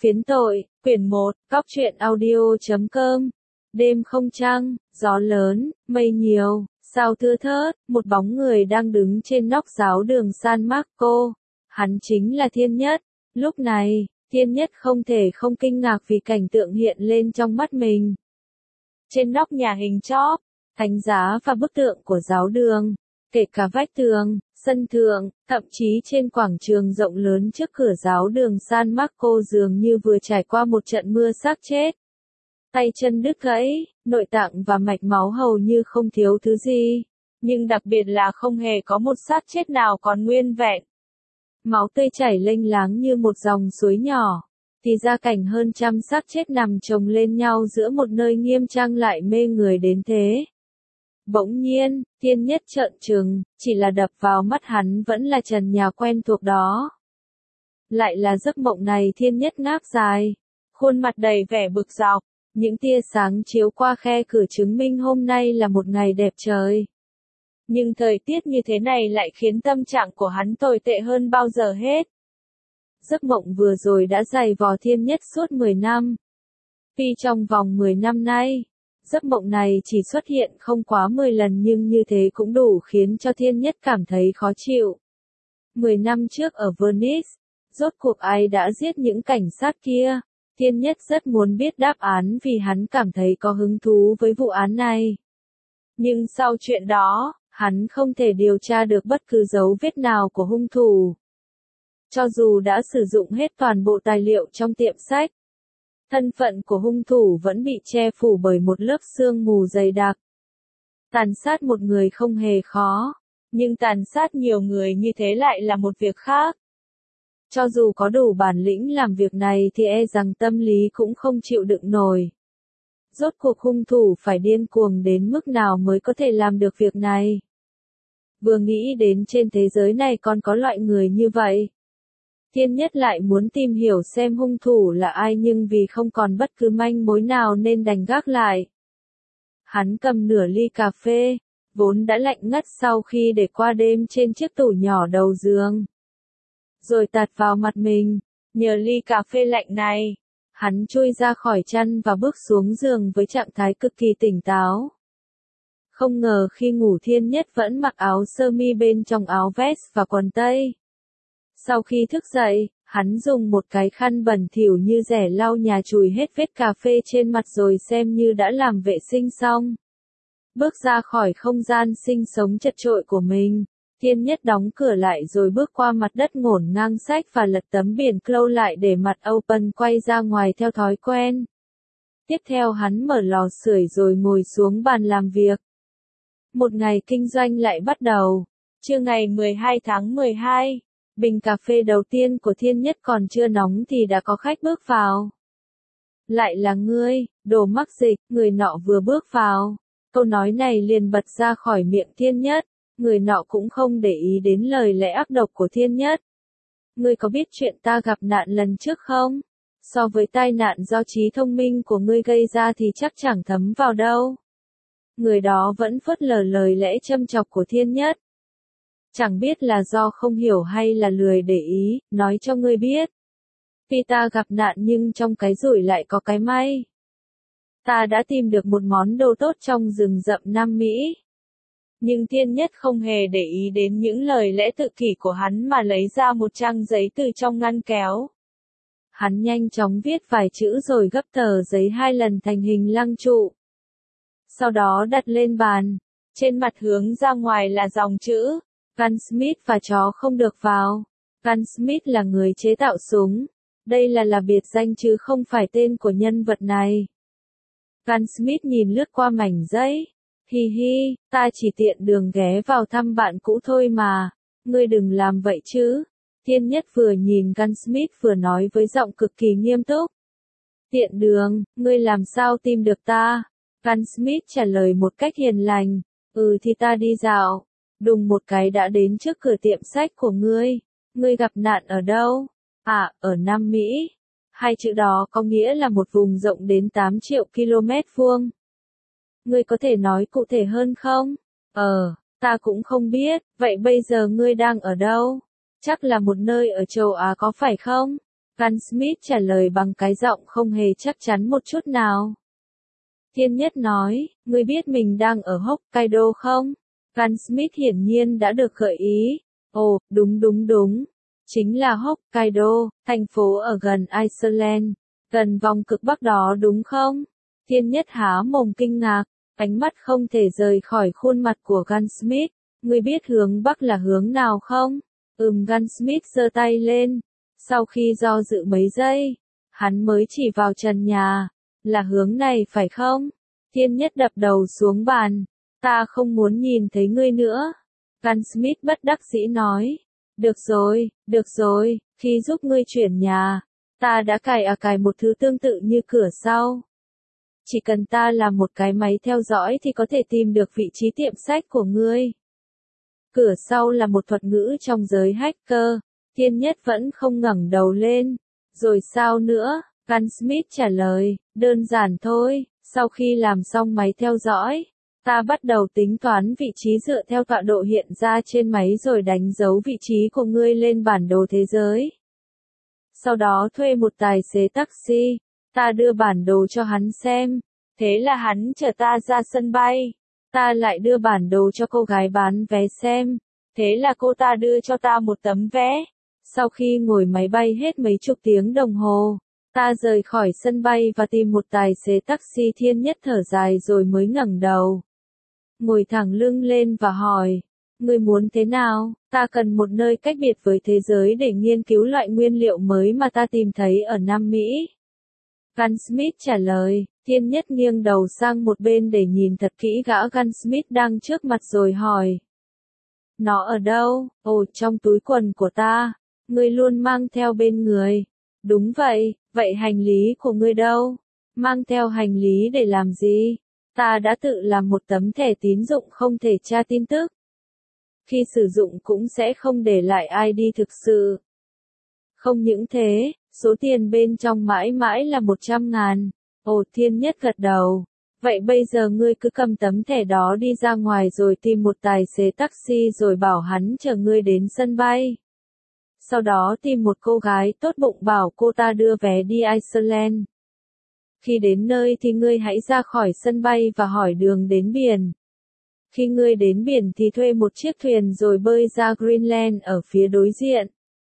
Phiến tội, quyển 1, Cóc truyện audio.com. Đêm không trăng, gió lớn, mây nhiều, sao thưa thớt, một bóng người đang đứng trên nóc giáo đường San Marco. Hắn chính là Thiên Nhất. Lúc này, Thiên Nhất không thể không kinh ngạc vì cảnh tượng hiện lên trong mắt mình. Trên nóc nhà hình chóp, thánh giá và bức tượng của giáo đường, kể cả vách tường, sân thượng, thậm chí trên quảng trường rộng lớn trước cửa giáo đường San Marco dường như vừa trải qua một trận mưa xác chết. Tay chân đứt gãy, nội tạng và mạch máu hầu như không thiếu thứ gì, nhưng đặc biệt là không hề có một xác chết nào còn nguyên vẹn. Máu tươi chảy lênh láng như một dòng suối nhỏ, thì ra cảnh hơn trăm xác chết nằm chồng lên nhau giữa một nơi nghiêm trang lại mê người đến thế. Bỗng nhiên, Thiên Nhất trợn trừng, chỉ là đập vào mắt hắn vẫn là trần nhà quen thuộc đó. Lại là giấc mộng này. Thiên Nhất ngáp dài, khuôn mặt đầy vẻ bực dọc, những tia sáng chiếu qua khe cửa chứng minh hôm nay là một ngày đẹp trời. Nhưng thời tiết như thế này lại khiến tâm trạng của hắn tồi tệ hơn bao giờ hết. Giấc mộng vừa rồi đã dày vò Thiên Nhất suốt 10 năm. Tuy trong vòng 10 năm nay, giấc mộng này chỉ xuất hiện không quá 10 lần nhưng như thế cũng đủ khiến cho Thiên Nhất cảm thấy khó chịu. 10 năm trước ở Venice, rốt cuộc ai đã giết những cảnh sát kia? Thiên Nhất rất muốn biết đáp án vì hắn cảm thấy có hứng thú với vụ án này. Nhưng sau chuyện đó, hắn không thể điều tra được bất cứ dấu vết nào của hung thủ. Cho dù đã sử dụng hết toàn bộ tài liệu trong tiệm sách, thân phận của hung thủ vẫn bị che phủ bởi một lớp sương mù dày đặc. Tàn sát một người không hề khó, nhưng tàn sát nhiều người như thế lại là một việc khác. Cho dù có đủ bản lĩnh làm việc này thì e rằng tâm lý cũng không chịu đựng nổi. Rốt cuộc hung thủ phải điên cuồng đến mức nào mới có thể làm được việc này? Vừa nghĩ đến trên thế giới này còn có loại người như vậy, Thiên Nhất lại muốn tìm hiểu xem hung thủ là ai nhưng vì không còn bất cứ manh mối nào nên đành gác lại. Hắn cầm nửa ly cà phê, vốn đã lạnh ngắt sau khi để qua đêm trên chiếc tủ nhỏ đầu giường, rồi tạt vào mặt mình. Nhờ ly cà phê lạnh này, hắn chui ra khỏi chăn và bước xuống giường với trạng thái cực kỳ tỉnh táo. Không ngờ khi ngủ Thiên Nhất vẫn mặc áo sơ mi bên trong áo vest và quần tây. Sau khi thức dậy, hắn dùng một cái khăn bẩn thỉu như rẻ lau nhà chùi hết vết cà phê trên mặt rồi xem như đã làm vệ sinh xong. Bước ra khỏi không gian sinh sống chật chội của mình, Thiên Nhất đóng cửa lại rồi bước qua mặt đất ngổn ngang sách và lật tấm biển close lại để mặt open quay ra ngoài theo thói quen. Tiếp theo hắn mở lò sưởi rồi ngồi xuống bàn làm việc. Một ngày kinh doanh lại bắt đầu. Trưa ngày 12 tháng 12, bình cà phê đầu tiên của Thiên Nhất còn chưa nóng thì đã có khách bước vào. Lại là ngươi, đồ mắc dịch, người nọ vừa bước vào. Câu nói này liền bật ra khỏi miệng Thiên Nhất. Người nọ cũng không để ý đến lời lẽ ác độc của Thiên Nhất. Ngươi có biết chuyện ta gặp nạn lần trước không? So với tai nạn do trí thông minh của ngươi gây ra thì chắc chẳng thấm vào đâu. Người đó vẫn phớt lờ lời lẽ châm chọc của Thiên Nhất. Chẳng biết là do không hiểu hay là lười để ý, nói cho ngươi biết. Vì ta gặp nạn nhưng trong cái rủi lại có cái may. Ta đã tìm được một món đồ tốt trong rừng rậm Nam Mỹ. Nhưng Thiên Nhất không hề để ý đến những lời lẽ tự kỷ của hắn mà lấy ra một trang giấy từ trong ngăn kéo. Hắn nhanh chóng viết vài chữ rồi gấp tờ giấy 2 lần thành hình lăng trụ. Sau đó đặt lên bàn. Trên mặt hướng ra ngoài là dòng chữ: Gunsmith và chó không được vào. Gunsmith là người chế tạo súng. Đây là biệt danh chứ không phải tên của nhân vật này. Gunsmith nhìn lướt qua mảnh giấy. Hi hi, ta chỉ tiện đường ghé vào thăm bạn cũ thôi mà. Ngươi đừng làm vậy chứ. Thiên Nhất vừa nhìn Gunsmith vừa nói với giọng cực kỳ nghiêm túc. Tiện đường, ngươi làm sao tìm được ta? Gunsmith trả lời một cách hiền lành. Thì ta đi dạo. Đùng một cái đã đến trước cửa tiệm sách của ngươi. Ngươi gặp nạn ở đâu? À, ở Nam Mỹ. 2 chữ đó có nghĩa là một vùng rộng đến 8 triệu km vuông. Ngươi có thể nói cụ thể hơn không? Ta cũng không biết, vậy bây giờ ngươi đang ở đâu? Chắc là một nơi ở châu Á có phải không? Gunsmith trả lời bằng cái giọng không hề chắc chắn một chút nào. Thiên Nhất nói, ngươi biết mình đang ở Hokkaido không? Gunsmith hiển nhiên đã được gợi ý. Ồ, đúng. Chính là Hokkaido, thành phố ở gần Iceland, gần vòng cực Bắc đó đúng không? Thiên Nhất há mồm kinh ngạc, ánh mắt không thể rời khỏi khuôn mặt của Gunsmith. Ngươi biết hướng Bắc là hướng nào không? Gunsmith giơ tay lên. Sau khi do dự mấy giây, hắn mới chỉ vào trần nhà. Là hướng này phải không? Thiên Nhất đập đầu xuống bàn. Ta không muốn nhìn thấy ngươi nữa. Gunsmith bất đắc dĩ nói. Được rồi, khi giúp ngươi chuyển nhà, ta đã cài một thứ tương tự như cửa sau. Chỉ cần ta làm một cái máy theo dõi thì có thể tìm được vị trí tiệm sách của ngươi. Cửa sau là một thuật ngữ trong giới hacker. Thiên Nhất vẫn không ngẩng đầu lên. Rồi sao nữa? Gunsmith trả lời, đơn giản thôi, sau khi làm xong máy theo dõi, ta bắt đầu tính toán vị trí dựa theo tọa độ hiện ra trên máy rồi đánh dấu vị trí của ngươi lên bản đồ thế giới. Sau đó thuê một tài xế taxi, ta đưa bản đồ cho hắn xem, thế là hắn chở ta ra sân bay, ta lại đưa bản đồ cho cô gái bán vé xem, thế là cô ta đưa cho ta một tấm vé. Sau khi ngồi máy bay hết mấy chục tiếng đồng hồ, ta rời khỏi sân bay và tìm một tài xế taxi. Thiên Nhất thở dài rồi mới ngẩng đầu. Ngồi thẳng lưng lên và hỏi, ngươi muốn thế nào? Ta cần một nơi cách biệt với thế giới để nghiên cứu loại nguyên liệu mới mà ta tìm thấy ở Nam Mỹ. Gunsmith trả lời, Thiên Nhất nghiêng đầu sang một bên để nhìn thật kỹ gã Gunsmith đang trước mặt rồi hỏi. Nó ở đâu? Ồ, trong túi quần của ta. Ngươi luôn mang theo bên người. Đúng vậy hành lý của ngươi đâu? Mang theo hành lý để làm gì? Ta đã tự làm một tấm thẻ tín dụng không thể tra tin tức. Khi sử dụng cũng sẽ không để lại ID thực sự. Không những thế, số tiền bên trong mãi mãi là 100.000. Ồ, Thiên Nhất gật đầu. Vậy bây giờ ngươi cứ cầm tấm thẻ đó đi ra ngoài rồi tìm một tài xế taxi rồi bảo hắn chở ngươi đến sân bay. Sau đó tìm một cô gái tốt bụng bảo cô ta đưa vé đi Iceland. Khi đến nơi thì ngươi hãy ra khỏi sân bay và hỏi đường đến biển. Khi ngươi đến biển thì thuê một chiếc thuyền rồi bơi ra Greenland ở phía đối diện.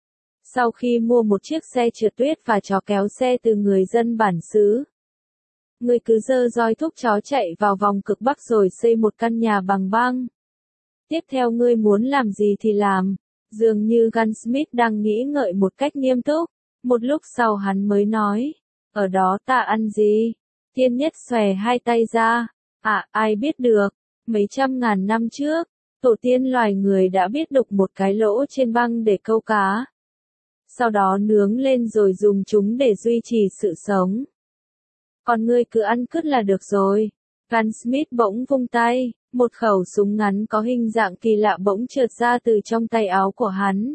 Sau khi mua một chiếc xe trượt tuyết và chó kéo xe từ người dân bản xứ, ngươi cứ giơ roi thúc chó chạy vào vòng cực Bắc rồi xây một căn nhà bằng băng. Tiếp theo ngươi muốn làm gì thì làm. Dường như Gunsmith đang nghĩ ngợi một cách nghiêm túc. Một lúc sau hắn mới nói, ở đó ta ăn gì? Thiên Nhất xòe hai tay ra. Ai biết được, mấy trăm ngàn năm trước, tổ tiên loài người đã biết đục một cái lỗ trên băng để câu cá. Sau đó nướng lên rồi dùng chúng để duy trì sự sống. Còn ngươi cứ ăn cứt là được rồi. Gunsmith bỗng vung tay, một khẩu súng ngắn có hình dạng kỳ lạ bỗng trượt ra từ trong tay áo của hắn.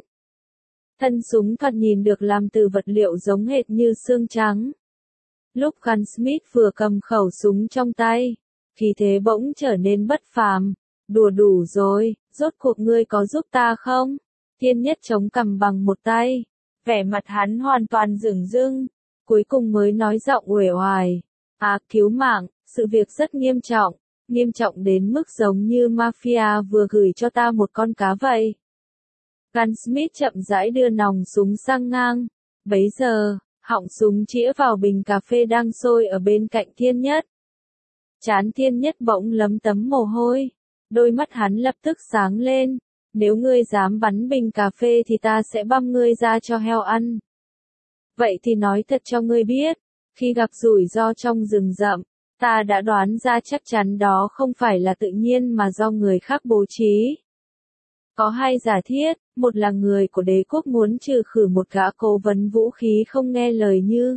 Thân súng thoạt nhìn được làm từ vật liệu giống hệt như xương trắng. Lúc Gunsmith vừa cầm khẩu súng trong tay, khí thế bỗng trở nên bất phàm. Đùa đủ rồi, rốt cuộc ngươi có giúp ta không? Thiên Nhất chống cằm bằng một tay. Vẻ mặt hắn hoàn toàn dửng dưng. Cuối cùng mới nói giọng uể oải. Cứu mạng, sự việc rất nghiêm trọng đến mức giống như mafia vừa gửi cho ta một con cá vậy. Gunsmith chậm rãi đưa nòng súng sang ngang. Bấy giờ, họng súng chĩa vào bình cà phê đang sôi ở bên cạnh Thiên Nhất. Trán Thiên Nhất bỗng lấm tấm mồ hôi. Đôi mắt hắn lập tức sáng lên. Nếu ngươi dám bắn bình cà phê thì ta sẽ băm ngươi ra cho heo ăn. Vậy thì nói thật cho ngươi biết, khi gặp rủi ro trong rừng rậm, ta đã đoán ra chắc chắn đó không phải là tự nhiên mà do người khác bố trí. Có hai giả thiết, một là người của đế quốc muốn trừ khử một gã cố vấn vũ khí không nghe lời như.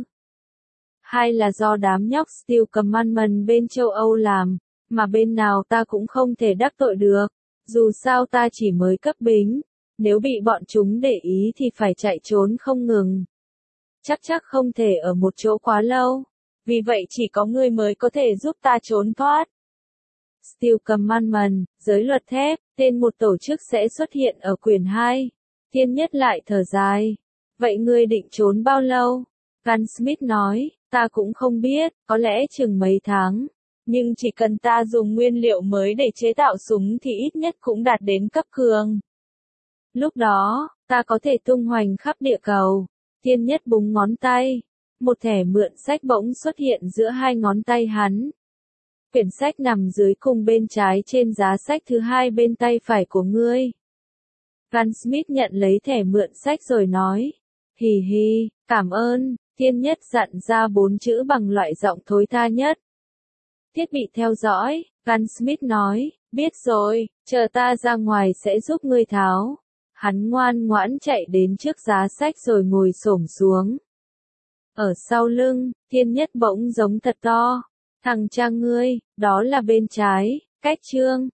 Hai là do đám nhóc Steel Commandment bên châu Âu làm, mà bên nào ta cũng không thể đắc tội được. Dù sao ta chỉ mới cấp bính, nếu bị bọn chúng để ý thì phải chạy trốn không ngừng. Chắc không thể ở một chỗ quá lâu. Vì vậy chỉ có ngươi mới có thể giúp ta trốn thoát. Steel Commandment, giới luật thép, tên một tổ chức sẽ xuất hiện ở quyển 2. Thiên Nhất lại thở dài. Vậy ngươi định trốn bao lâu? Gunsmith nói, ta cũng không biết, có lẽ chừng mấy tháng. Nhưng chỉ cần ta dùng nguyên liệu mới để chế tạo súng thì ít nhất cũng đạt đến cấp cường. Lúc đó, ta có thể tung hoành khắp địa cầu. Thiên Nhất búng ngón tay. Một thẻ mượn sách bỗng xuất hiện giữa hai ngón tay hắn. Quyển sách nằm dưới cùng bên trái trên giá sách thứ hai bên tay phải của ngươi. Gunsmith nhận lấy thẻ mượn sách rồi nói. Hì hì, cảm ơn, Thiên Nhất dặn ra 4 chữ bằng loại giọng thối tha nhất. Thiết bị theo dõi, Gunsmith nói, biết rồi, chờ ta ra ngoài sẽ giúp ngươi tháo. Hắn ngoan ngoãn chạy đến trước giá sách rồi ngồi xổm xuống. Ở sau lưng, Thiên Nhất bỗng giống thật to. Thằng cha ngươi, đó là bên trái, cách chương.